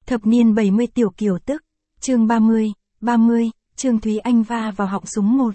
Thập niên 70 tiểu kiều tức, chương 30, Trương Thúy Anh va vào họng súng 1.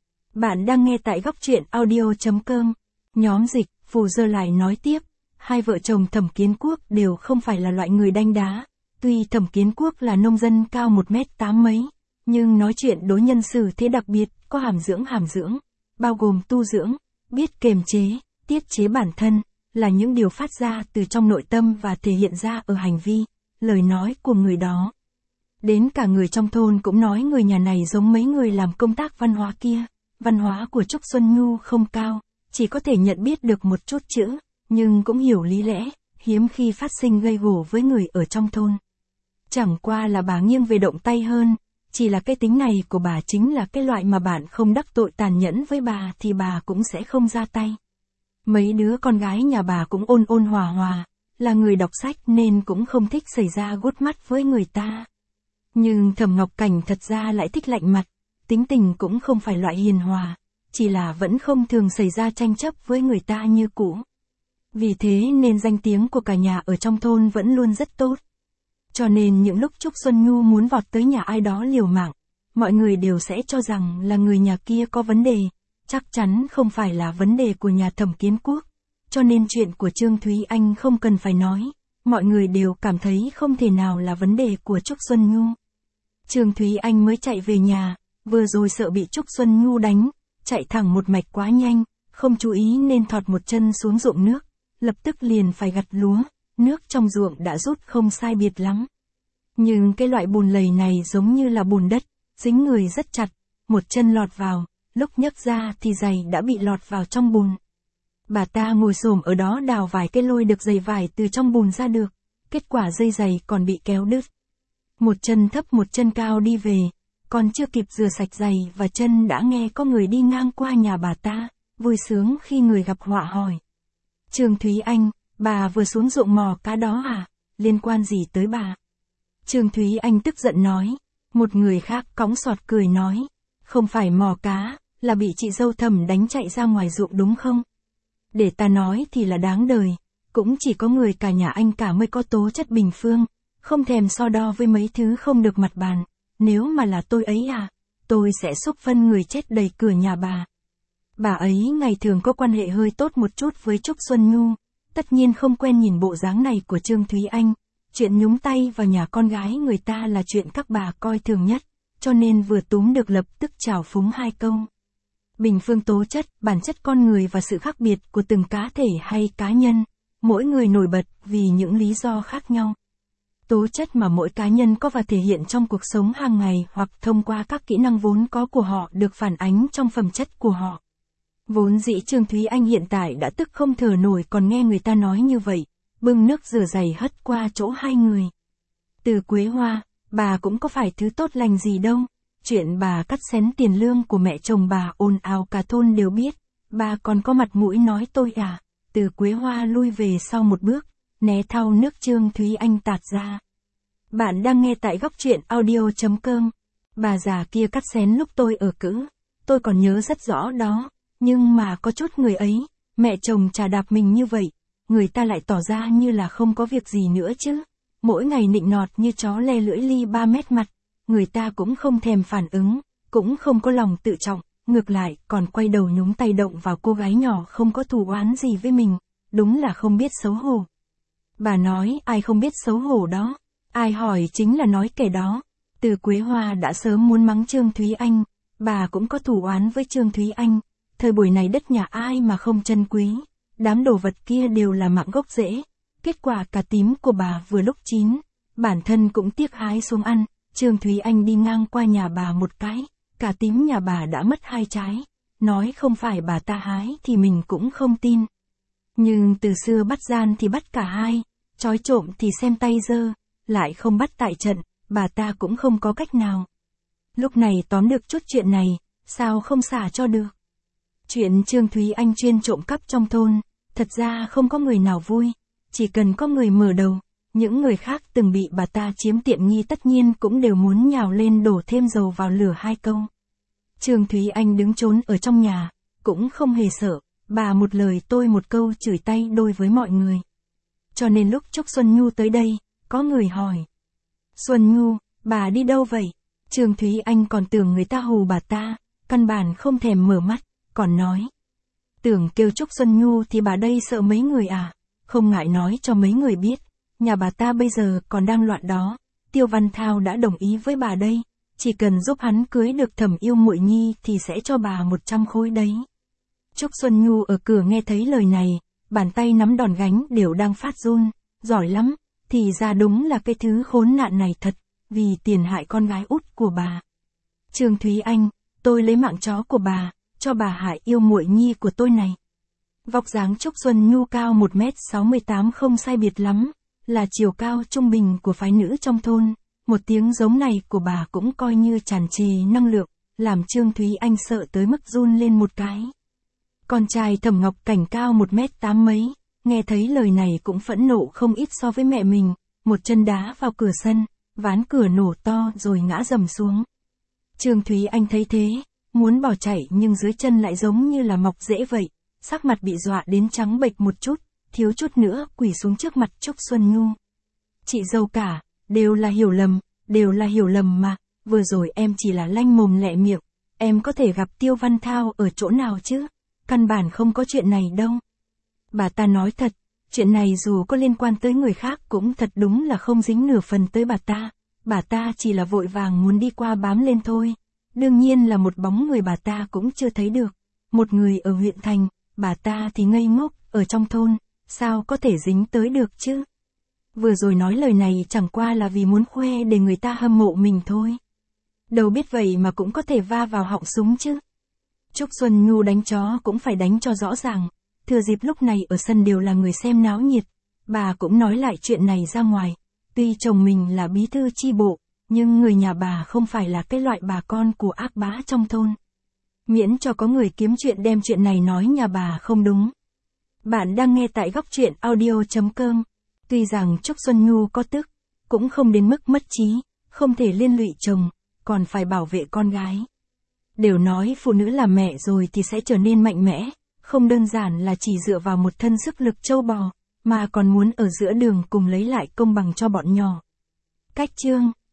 Bạn đang nghe tại góc truyện audio.com. Nhóm dịch, Phù Dơ lại nói tiếp, hai vợ chồng Thẩm Kiến Quốc đều không phải là loại người đanh đá. Tuy Thẩm Kiến Quốc là nông dân cao 1m8 mấy, nhưng nói chuyện đối nhân xử thế đặc biệt, có hàm dưỡng, bao gồm tu dưỡng, biết kiềm chế, tiết chế bản thân, là những điều phát ra từ trong nội tâm và thể hiện ra ở hành vi, lời nói của người đó. Đến cả người trong thôn cũng nói người nhà này giống mấy người làm công tác văn hóa kia. Văn hóa của Trúc Xuân Nhu không cao, chỉ có thể nhận biết được một chút chữ, nhưng cũng hiểu lý lẽ, hiếm khi phát sinh gây gổ với người ở trong thôn. Chẳng qua là bà nghiêng về động tay hơn, chỉ là cái tính này của bà chính là cái loại mà bạn không đắc tội tàn nhẫn với bà thì bà cũng sẽ không ra tay. Mấy đứa con gái nhà bà cũng ôn hòa, là người đọc sách nên cũng không thích xảy ra gút mắt với người ta. Nhưng Thẩm Ngọc Cảnh thật ra lại thích lạnh mặt, tính tình cũng không phải loại hiền hòa, chỉ là vẫn không thường xảy ra tranh chấp với người ta như cũ. Vì thế nên danh tiếng của cả nhà ở trong thôn vẫn luôn rất tốt. Cho nên những lúc Trúc Xuân Nhu muốn vọt tới nhà ai đó liều mạng, mọi người đều sẽ cho rằng là người nhà kia có vấn đề, chắc chắn không phải là vấn đề của nhà Thẩm Kiến Quốc. Cho nên chuyện của Trương Thúy Anh không cần phải nói, mọi người đều cảm thấy không thể nào là vấn đề của Trúc Xuân Nhu. Trương Thúy Anh mới chạy về nhà, vừa rồi sợ bị Trúc Xuân Nhu đánh, chạy thẳng một mạch quá nhanh, không chú ý nên thọt một chân xuống ruộng nước, lập tức liền phải gặt lúa, nước trong ruộng đã rút không sai biệt lắm. Nhưng cái loại bùn lầy này giống như là bùn đất, dính người rất chặt, một chân lọt vào, lúc nhấc ra thì giày đã bị lọt vào trong bùn. Bà ta ngồi xổm ở đó đào vài cái lôi được giày vải từ trong bùn ra được, kết quả dây giày còn bị kéo đứt. Một chân thấp một chân cao đi về, còn chưa kịp rửa sạch giày và chân đã nghe có người đi ngang qua nhà bà ta, vui sướng khi người gặp họa hỏi. Trương Thúy Anh, bà vừa xuống ruộng mò cá đó à, liên quan gì tới bà? Trương Thúy Anh tức giận nói, một người khác cõng sọt cười nói, không phải mò cá, là bị chị dâu Thẩm đánh chạy ra ngoài ruộng đúng không? Để ta nói thì là đáng đời, cũng chỉ có người cả nhà anh cả mới có tố chất bình phương, không thèm so đo với mấy thứ không được mặt bàn, nếu mà là tôi ấy à, tôi sẽ xúc phân người chết đầy cửa nhà bà. Bà ấy ngày thường có quan hệ hơi tốt một chút với Trúc Xuân Nhu, tất nhiên không quen nhìn bộ dáng này của Trương Thúy Anh, chuyện nhúng tay vào nhà con gái người ta là chuyện các bà coi thường nhất, cho nên vừa túm được lập tức trào phúng hai câu. Bình phương tố chất, bản chất con người và sự khác biệt của từng cá thể hay cá nhân, mỗi người nổi bật vì những lý do khác nhau. Tố chất mà mỗi cá nhân có và thể hiện trong cuộc sống hàng ngày hoặc thông qua các kỹ năng vốn có của họ được phản ánh trong phẩm chất của họ. Vốn dĩ Trương Thúy Anh hiện tại đã tức không thở nổi còn nghe người ta nói như vậy, bưng nước rửa giày hất qua chỗ hai người. Từ Quế Hoa, bà cũng có phải thứ tốt lành gì đâu, chuyện bà cắt xén tiền lương của mẹ chồng bà ồn ào cả thôn đều biết, bà còn có mặt mũi nói tôi à? Từ Quế Hoa lui về sau một bước, né thau nước Trương Thúy Anh tạt ra. Bạn đang nghe tại góc truyện audio.com. Bà già kia cắt xén lúc tôi ở cữ, tôi còn nhớ rất rõ đó, nhưng mà có chút người ấy, mẹ chồng chà đạp mình như vậy, người ta lại tỏ ra như là không có việc gì nữa chứ, mỗi ngày nịnh nọt như chó le lưỡi ly 3 mét mặt, người ta cũng không thèm phản ứng, cũng không có lòng tự trọng, ngược lại còn quay đầu nhúng tay động vào cô gái nhỏ không có thù oán gì với mình, đúng là không biết xấu hổ. Bà nói ai không biết xấu hổ đó, ai hỏi chính là nói kẻ đó. Từ Quế Hoa đã sớm muốn mắng Trương Thúy Anh, bà cũng có thù oán với Trương Thúy Anh, thời buổi này đất nhà ai mà không trân quý, đám đồ vật kia đều là mạng gốc rễ, kết quả cà tím của bà vừa lúc chín, bản thân cũng tiếc hái xuống ăn, Trương Thúy Anh đi ngang qua nhà bà một cái, cà tím nhà bà đã mất 2 trái, nói không phải bà ta hái thì mình cũng không tin. Nhưng từ xưa bắt gian thì bắt cả hai, trói trộm thì xem tay dơ, lại không bắt tại trận, bà ta cũng không có cách nào. Lúc này tóm được chút chuyện này, sao không xả cho được. Chuyện Trương Thúy Anh chuyên trộm cắp trong thôn, thật ra không có người nào vui, chỉ cần có người mở đầu, những người khác từng bị bà ta chiếm tiện nghi tất nhiên cũng đều muốn nhào lên đổ thêm dầu vào lửa hai câu. Trương Thúy Anh đứng trốn ở trong nhà, cũng không hề sợ, bà một lời tôi một câu chửi tay đôi với mọi người. Cho nên lúc Trúc Xuân Nhu tới đây, có người hỏi, Xuân Nhu, bà đi đâu vậy? Trương Thúy Anh còn tưởng người ta hù bà ta, căn bản không thèm mở mắt, còn nói. Tưởng kêu Trúc Xuân Nhu thì bà đây sợ mấy người à, không ngại nói cho mấy người biết, nhà bà ta bây giờ còn đang loạn đó, Tiêu Văn Thao đã đồng ý với bà đây, chỉ cần giúp hắn cưới được Thẩm Yêu Muội Nhi thì sẽ cho bà 100 khối đấy. Trúc Xuân Nhu ở cửa nghe thấy lời này, bàn tay nắm đòn gánh đều đang phát run, giỏi lắm, thì ra đúng là cái thứ khốn nạn này thật, vì tiền hại con gái út của bà. Trương Thúy Anh, tôi lấy mạng chó của bà, cho bà hại yêu muội nhi của tôi này. Vóc dáng Trúc Xuân Nhu cao 1m68 không sai biệt lắm, là chiều cao trung bình của phái nữ trong thôn, một tiếng giống này của bà cũng coi như tràn trề năng lượng, làm Trương Thúy Anh sợ tới mức run lên một cái. Con trai Thẩm Ngọc Cảnh cao 1m8 mấy, nghe thấy lời này cũng phẫn nộ không ít so với mẹ mình, một chân đá vào cửa sân, ván cửa nổ to rồi ngã rầm xuống. Trương Thúy Anh thấy thế, muốn bỏ chạy nhưng dưới chân lại giống như là mọc rễ vậy, sắc mặt bị dọa đến trắng bệch một chút, thiếu chút nữa quỳ xuống trước mặt Trúc Xuân Nhu. Chị dâu cả, đều là hiểu lầm mà, vừa rồi em chỉ là lanh mồm lẹ miệng, em có thể gặp Tiêu Văn Thao ở chỗ nào chứ, căn bản không có chuyện này đâu. Bà ta nói thật, chuyện này dù có liên quan tới người khác cũng thật đúng là không dính nửa phần tới bà ta chỉ là vội vàng muốn đi qua bám lên thôi, đương nhiên là một bóng người bà ta cũng chưa thấy được, một người ở huyện thành, bà ta thì ngây ngốc, ở trong thôn, sao có thể dính tới được chứ. Vừa rồi nói lời này chẳng qua là vì muốn khoe để người ta hâm mộ mình thôi. Đâu biết vậy mà cũng có thể va vào họng súng chứ. Trúc Xuân Nhu đánh chó cũng phải đánh cho rõ ràng, thừa dịp lúc này ở sân đều là người xem náo nhiệt, bà cũng nói lại chuyện này ra ngoài, tuy chồng mình là bí thư chi bộ, nhưng người nhà bà không phải là cái loại bà con của ác bá trong thôn. Miễn cho có người kiếm chuyện đem chuyện này nói nhà bà không đúng. Bạn đang nghe tại góc truyện audio.com. Tuy rằng Trúc Xuân Nhu có tức, cũng không đến mức mất trí, không thể liên lụy chồng, còn phải bảo vệ con gái. Đều nói phụ nữ làm mẹ rồi thì sẽ trở nên mạnh mẽ, không đơn giản là chỉ dựa vào một thân sức lực trâu bò, mà còn muốn ở giữa đường cùng lấy lại công bằng cho bọn nhỏ. Cách chương